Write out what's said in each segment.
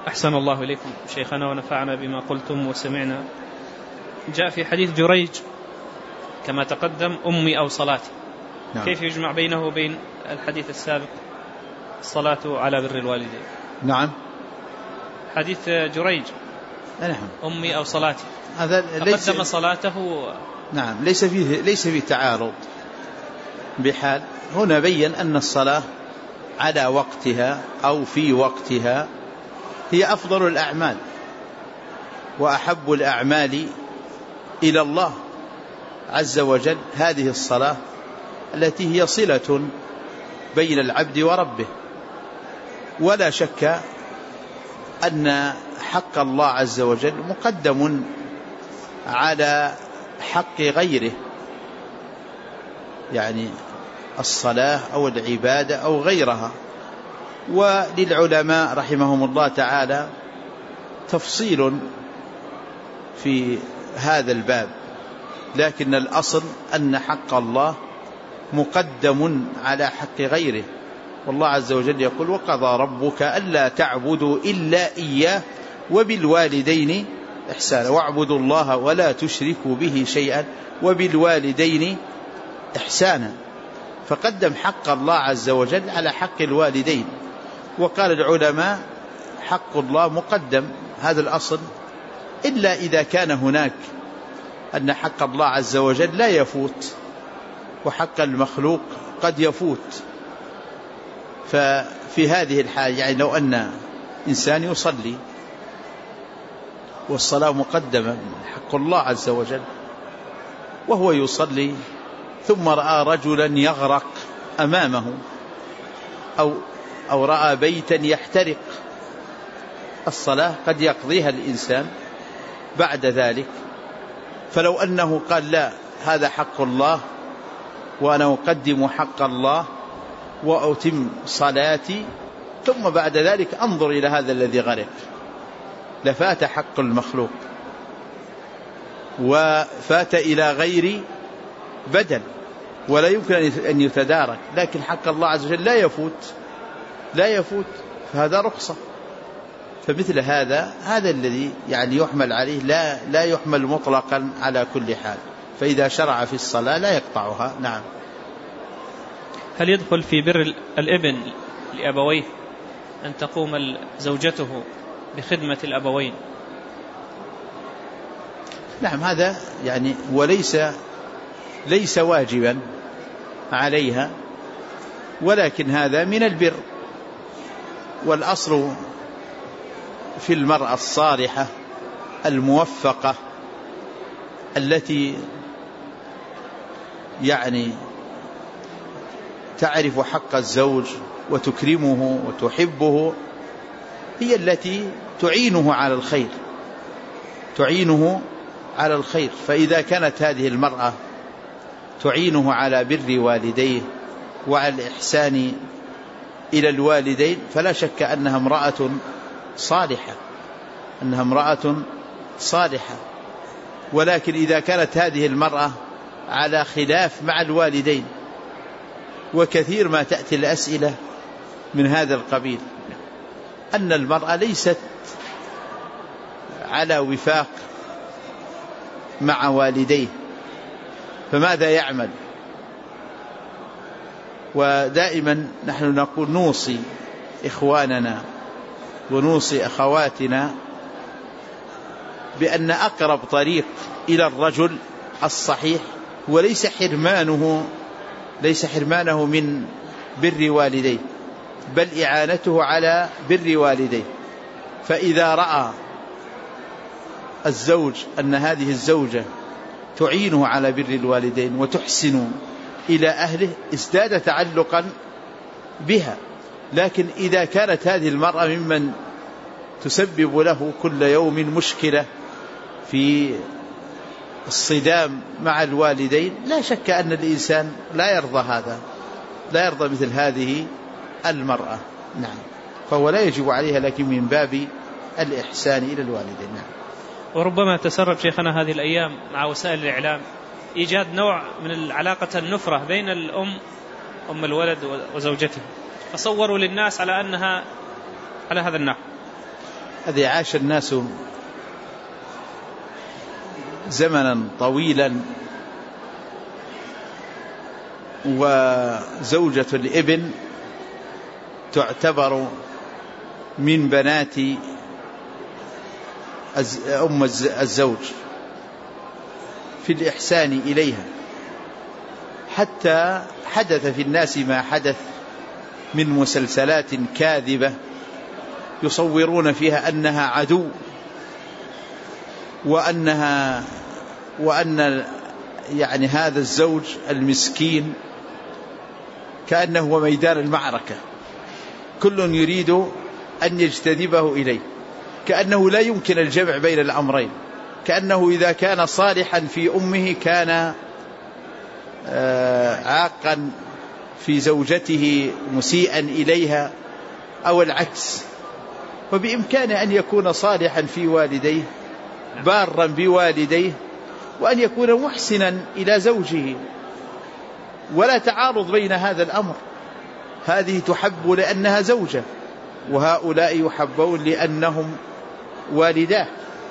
أحسن الله إليكم شيخنا ونفعنا بما قلتم وسمعنا. جاء في حديث جريج كما تقدم أمي أو صلاتي. نعم. كيف يجمع بينه وبين الحديث السابق الصلاة على بر الوالدين؟ نعم. حديث جريج نعم. أمي أو صلاتي هذا تقدم صلاته. نعم. ليس فيه تعارض بحال. هنا بين أن الصلاة على وقتها أو في وقتها هي أفضل الأعمال وأحب الأعمال إلى الله عز وجل. هذه الصلاة التي هي صلة بين العبد وربه. ولا شك أن حق الله عز وجل مقدم على حق غيره، يعني الصلاة أو العبادة أو غيرها. وللعلماء رحمهم الله تعالى تفصيل في هذا الباب، لكن الأصل أن حق الله مقدم على حق غيره. والله عز وجل يقول: وقضى ربك ألا تعبدوا إلا إياه وبالوالدين إحسانا واعبدوا الله ولا تشركوا به شيئا وبالوالدين إحسانا. فقدم حق الله عز وجل على حق الوالدين. وقال العلماء: حق الله مقدم، هذا الأصل، إلا إذا كان هناك أن حق الله عز وجل لا يفوت وحق المخلوق قد يفوت. ففي هذه الحال يعني لو أن إنسان يصلي والصلاة مقدمة حق الله عز وجل وهو يصلي ثم رأى رجلا يغرق أمامه أو رأى بيتا يحترق، الصلاة قد يقضيها الإنسان بعد ذلك. فلو أنه قال: لا، هذا حق الله وأنا أقدم حق الله وأتم صلاتي ثم بعد ذلك أنظر إلى هذا الذي غرق، لفات حق المخلوق وفات إلى غير بدل ولا يمكن أن يتدارك. لكن حق الله عز وجل لا يفوت، فهذا رخصة. فمثل هذا الذي يعني يحمل عليه، لا يحمل مطلقا على كل حال. فإذا شرع في الصلاة لا يقطعها. نعم. هل يدخل في بر الابن لأبويه أن تقوم زوجته بخدمة الأبوين؟ نعم، هذا يعني وليس واجبا عليها، ولكن هذا من البر. والأصل في المرأة الصالحة الموفقة التي يعني تعرف حق الزوج وتكرمه وتحبه هي التي تعينه على الخير. فإذا كانت هذه المرأة تعينه على بر والديه وعلى الإحسان إلى الوالدين فلا شك أنها امرأة صالحة. ولكن إذا كانت هذه المرأة على خلاف مع الوالدين، وكثير ما تأتي الأسئلة من هذا القبيل، أن المرأة ليست على وفاق مع والديه، فماذا يعمل؟ ودائما نحن نقول نوصي إخواننا ونوصي أخواتنا بأن أقرب طريق إلى الرجل الصحيح وليس حرمانه من بر والديه، بل إعانته على بر والديه. فإذا رأى الزوج أن هذه الزوجة تعينه على بر الوالدين وتحسن إلى أهله ازداد تعلقا بها. لكن إذا كانت هذه المرأة ممن تسبب له كل يوم مشكلة في الصدام مع الوالدين، لا شك أن الإنسان لا يرضى مثل هذه المرأة. نعم. فهو لا يجب عليها، لكن من باب الإحسان إلى الوالدين. نعم. وربما تسرب شيخنا هذه الأيام مع وسائل الإعلام إيجاد نوع من العلاقة النفرة بين أم الولد وزوجته، فصوروا للناس على أنها على هذا النحو. هذا عاش الناس زمنا طويلا، وزوجة الابن تعتبر من بنات أم الزوج في الإحسان إليها، حتى حدث في الناس ما حدث من مسلسلات كاذبة يصورون فيها أنها عدو، وأن يعني هذا الزوج المسكين كأنه هو ميدان المعركة، كل يريد أن يجتذبه إليه، كأنه لا يمكن الجمع بين الأمرين، كأنه إذا كان صالحا في أمه كان عاقا في زوجته مسيئا إليها أو العكس. وبإمكانه أن يكون صالحا في والديه بارا بوالديه، وأن يكون محسنا إلى زوجه، ولا تعارض بين هذا الأمر. هذه تحب لأنها زوجة، وهؤلاء يحبون لأنهم والداه،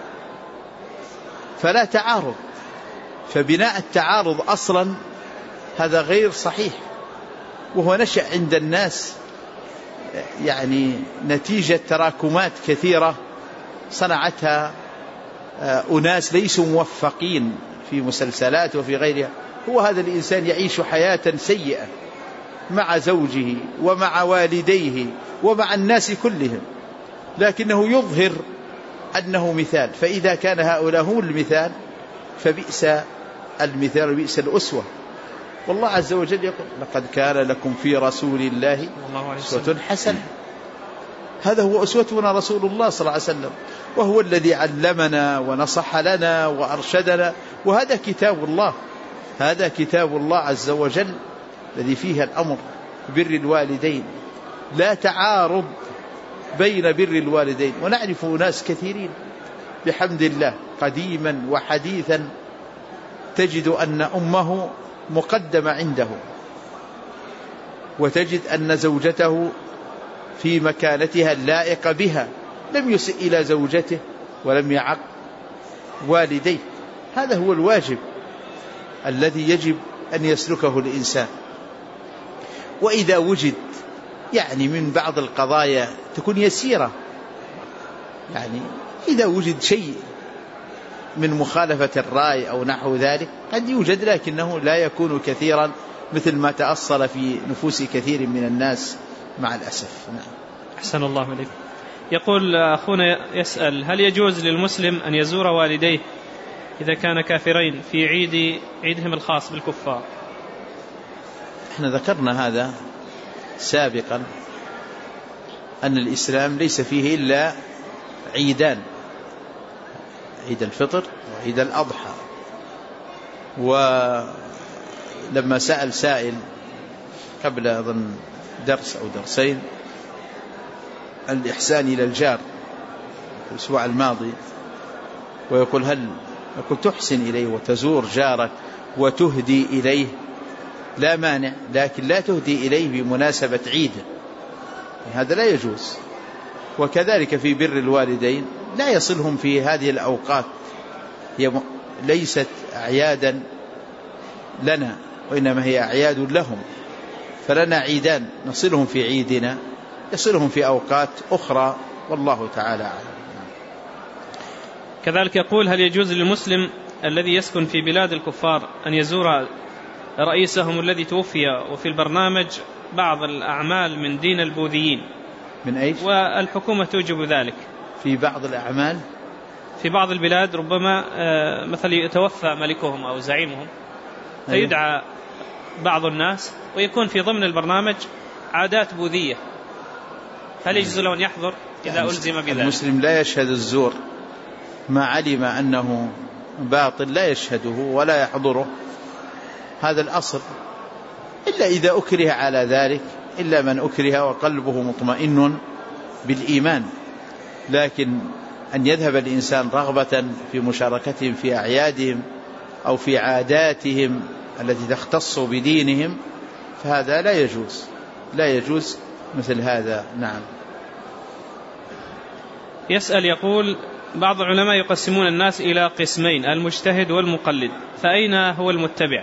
فلا تعارض. فبناء التعارض أصلا هذا غير صحيح، وهو نشأ عند الناس يعني نتيجة تراكمات كثيرة صنعتها أناس ليسوا موفقين في مسلسلات وفي غيرها. هو هذا الإنسان يعيش حياة سيئة مع زوجه ومع والديه ومع الناس كلهم، لكنه يظهر أنه مثال. فإذا كان هؤلاء هم المثال فبئس المثال وبئس الأسوة. والله عز وجل يقول: لقد كان لكم في رسول الله أسوة حسنة. هذا هو أسوتنا رسول الله صلى الله عليه وسلم، وهو الذي علمنا ونصح لنا وأرشدنا. وهذا كتاب الله، هذا كتاب الله عز وجل الذي فيه الأمر بر الوالدين، لا تعارض بين بر الوالدين. ونعرف ناس كثيرين بحمد الله قديما وحديثا تجد أن أمه مقدمة عنده، وتجد أن زوجته في مكانتها اللائقة بها، لم يسئ إلى زوجته ولم يعق والديه. هذا هو الواجب الذي يجب أن يسلكه الإنسان. وإذا وجد يعني من بعض القضايا تكون يسيرة، يعني إذا وجد شيء من مخالفة الرأي أو نحو ذلك قد يوجد، لكنه لا يكون كثيرا مثل ما تأصل في نفوس كثير من الناس مع الأسف. نعم. أحسن الله إليك. يقول أخونا يسأل: هل يجوز للمسلم أن يزور والديه إذا كان كافرين في عيدهم الخاص بالكفار؟ احنا ذكرنا هذا سابقا، أن الإسلام ليس فيه إلا عيدان: عيد الفطر وعيد الأضحى. ولما سأل سائل قبل أظن درس أو درسين الإحسان إلى الجار الأسبوع الماضي، ويقول: هل يقول تحسن إليه وتزور جارك وتهدي إليه؟ لا مانع، لكن لا تهدي إليه بمناسبة عيده، هذا لا يجوز. وكذلك في بر الوالدين لا يصلهم في هذه الأوقات، هي ليست أعيادا لنا وإنما هي أعياد لهم، فلنا عيدان نصلهم في عيدنا، يصلهم في أوقات أخرى، والله تعالى أعلم. كذلك يقول: هل يجوز للمسلم الذي يسكن في بلاد الكفار أن يزور رئيسهم الذي توفي وفي البرنامج بعض الأعمال من دين البوذيين؟ من أيش؟ والحكومة توجب ذلك في بعض الأعمال في بعض البلاد، ربما مثلا يتوفى ملكهم أو زعيمهم فيدعى بعض الناس ويكون في ضمن البرنامج عادات بوذية، هل يجوز له أن يحضر إذا ألزم بذلك؟ المسلم لا يشهد الزور، ما علم أنه باطل لا يشهده ولا يحضره، هذا الأصل، إلا إذا أكره على ذلك، إلا من أكره وقلبه مطمئن بالإيمان. لكن أن يذهب الإنسان رغبة في مشاركتهم في أعيادهم أو في عاداتهم التي تختص بدينهم فهذا لا يجوز، لا يجوز مثل هذا. نعم. يسأل يقول: بعض العلماء يقسمون الناس إلى قسمين، المجتهد والمقلد، فأين هو المتبع؟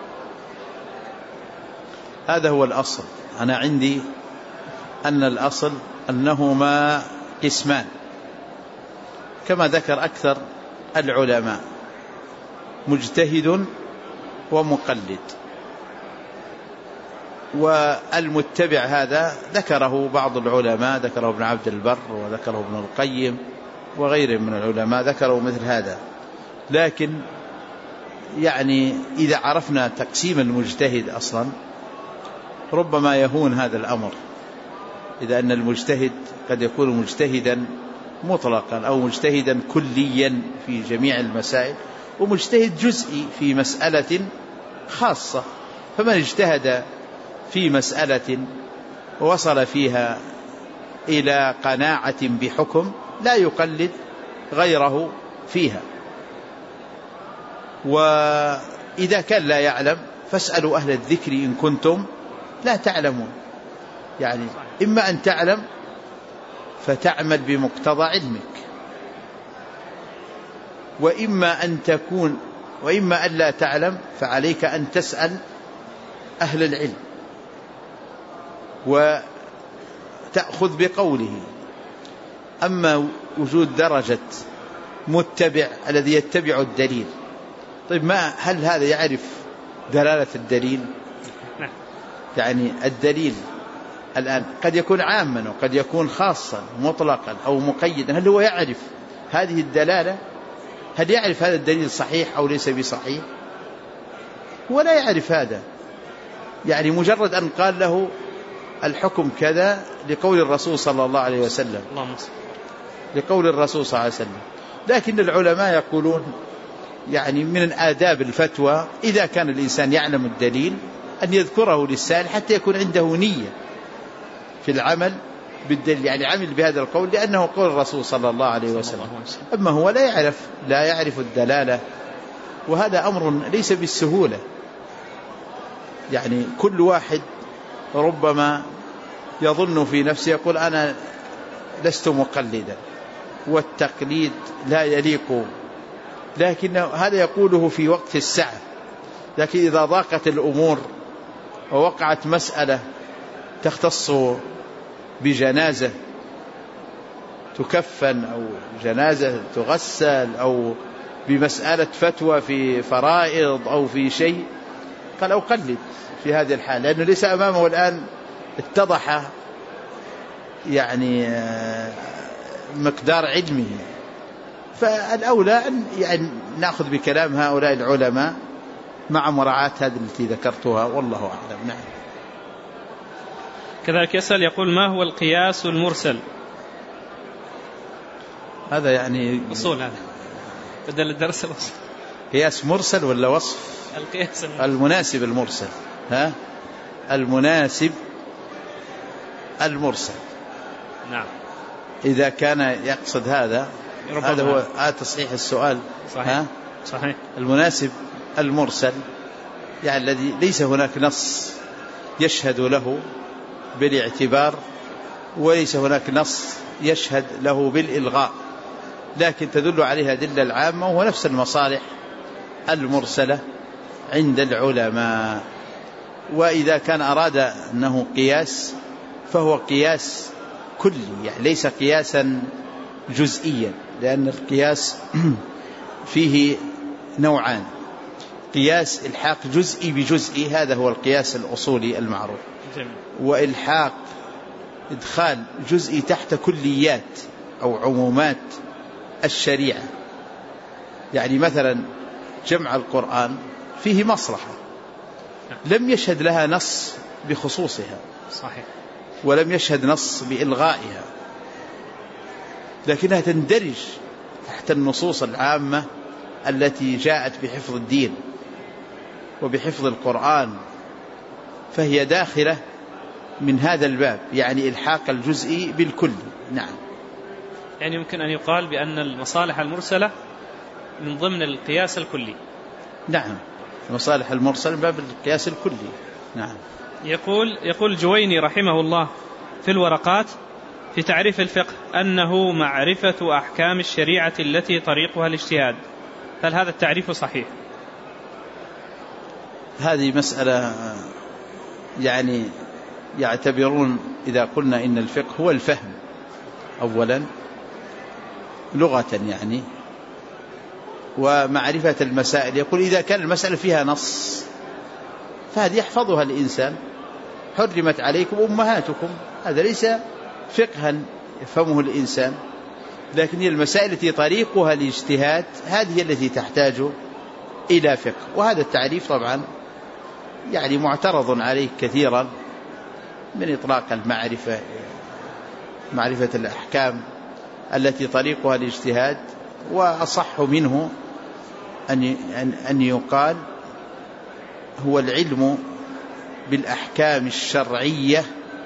هذا هو الأصل. أنا عندي أن الأصل أنهما قسمان كما ذكر أكثر العلماء، مجتهد ومقلد. والمتبع هذا ذكره بعض العلماء، ذكره ابن عبد البر وذكره ابن القيم وغيرهم من العلماء، ذكروا مثل هذا. لكن يعني إذا عرفنا تقسيم المجتهد أصلا ربما يهون هذا الأمر، إذا أن المجتهد قد يكون مجتهدا مطلقا أو مجتهدا كليا في جميع المسائل، ومجتهد جزئي في مسألة خاصة. فمن اجتهد في مسألة ووصل فيها إلى قناعة بحكم لا يقلد غيره فيها. وإذا كان لا يعلم فاسألوا أهل الذكر إن كنتم لا تعلمون. يعني إما أن تعلم فتعمل بمقتضى علمك، وإما أن لا تعلم فعليك أن تسأل أهل العلم وتأخذ بقوله. أما وجود درجة متبع الذي يتبع الدليل، طيب هل هذا يعرف دلالة الدليل؟ يعني الدليل الآن قد يكون عاما وقد يكون خاصا مطلقا أو مقيدا، هل هو يعرف هذه الدلالة؟ هل يعرف هذا الدليل صحيح أو ليس بصحيح؟ ولا يعرف هذا. يعني مجرد أن قال له الحكم كذا لقول الرسول صلى الله عليه وسلم، لقول الرسول صلى الله عليه وسلم. لكن العلماء يقولون يعني من آداب الفتوى إذا كان الإنسان يعلم الدليل أن يذكره للسائل حتى يكون عنده نية في العمل بالدليل، يعني عمل بهذا القول لأنه قول الرسول صلى الله عليه وسلم. أما هو لا يعرف الدلالة، وهذا أمر ليس بالسهولة. يعني كل واحد ربما يظن في نفسه يقول أنا لست مقلدا والتقليد لا يليق، لكن هذا يقوله في وقت السعة. لكن إذا ضاقت الأمور ووقعت مسألة تختص بجنازة تكفن أو جنازة تغسل أو بمسألة فتوى في فرائض أو في شيء، قال أقلد في هذه الحالة، لأنه ليس أمامه الآن اتضح يعني مقدار علمه. فالأولى أن يعني نأخذ بكلام هؤلاء العلماء مع مراعاة هذه التي ذكرتها، والله أعلم. نعم. كذلك يسأل يقول: ما هو القياس المرسل؟ هذا يعني أصول، هذا بدل الدرس الأصول. قياس مرسل ولا وصف؟ القياس المناسب المرسل. المناسب المرسل. نعم. إذا كان يقصد هذا هو تصحيح السؤال. صحيح. المناسب المرسل يعني الذي ليس هناك نص يشهد له بالاعتبار وليس هناك نص يشهد له بالإلغاء، لكن تدل عليها أدلة العامة، وهو نفس المصالح المرسلة عند العلماء. وإذا كان أراد أنه قياس فهو قياس كلي، يعني ليس قياسا جزئيا، لأن القياس فيه نوعان: قياس إلحاق جزئي بجزئي، هذا هو القياس الأصولي المعروف، وإلحاق إدخال جزئي تحت كليات أو عمومات الشريعة. يعني مثلا جمع القرآن فيه مصلحة لم يشهد لها نص بخصوصها، صحيح، ولم يشهد نص بإلغائها، لكنها تندرج تحت النصوص العامة التي جاءت بحفظ الدين وبحفظ القرآن، فهي داخلة من هذا الباب، يعني إلحاق الجزئي بالكل. نعم. يعني يمكن أن يقال بأن المصالح المرسلة من ضمن القياس الكلي. نعم، المصالح المرسلة من باب القياس الكلي. نعم. يقول الجويني رحمه الله في الورقات: في تعريف الفقه أنه معرفة أحكام الشريعة التي طريقها الاجتهاد، هل هذا التعريف صحيح؟ هذه مسألة يعني يعتبرون إذا قلنا إن الفقه هو الفهم أولا لغة يعني، ومعرفة المسائل، يقول إذا كان المسألة فيها نص فهذه يحفظها الإنسان، حرمت عليكم أمهاتكم، هذا ليس فقها يفهمه الإنسان، لكن هي المسائل التي طريقها الاجتهاد هذه التي تحتاج إلى فقه. وهذا التعريف طبعا يعني معترض عليه كثيرا من إطلاق المعرفة، معرفة الأحكام التي طريقها الاجتهاد، وأصح منه أن يقال هو العلم بالأحكام الشرعية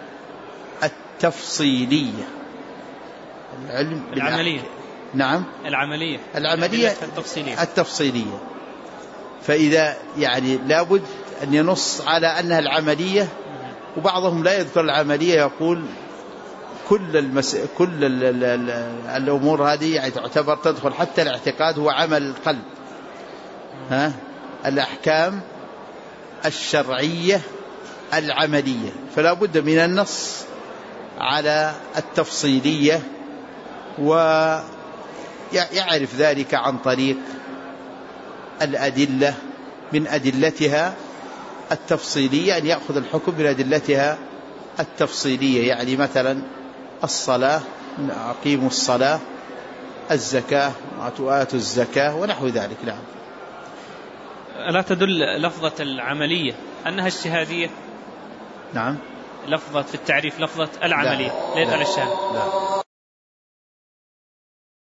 التفصيلية، العلم العملية. نعم العملية التفصيلية. فإذا يعني لابد أن ينص على أنها العملية، وبعضهم لا يذكر العملية، يقول كل الأمور هذه يعني تعتبر تدخل، حتى الاعتقاد هو عمل القلب. الأحكام الشرعية العملية، فلا بد من النص على التفصيلية، ويعرف ذلك عن طريق الأدلة من أدلتها التفصيلية، أن يأخذ الحكم من أدلتها التفصيلية، يعني مثلا الصلاة أقيموا الصلاة، الزكاة وآتوا الزكاة ونحو ذلك. نعم. لا تدل لفظة العملية أنها اجتهادية؟ نعم. لفظة في التعريف لفظة العملية ليس على الشهادة. لا.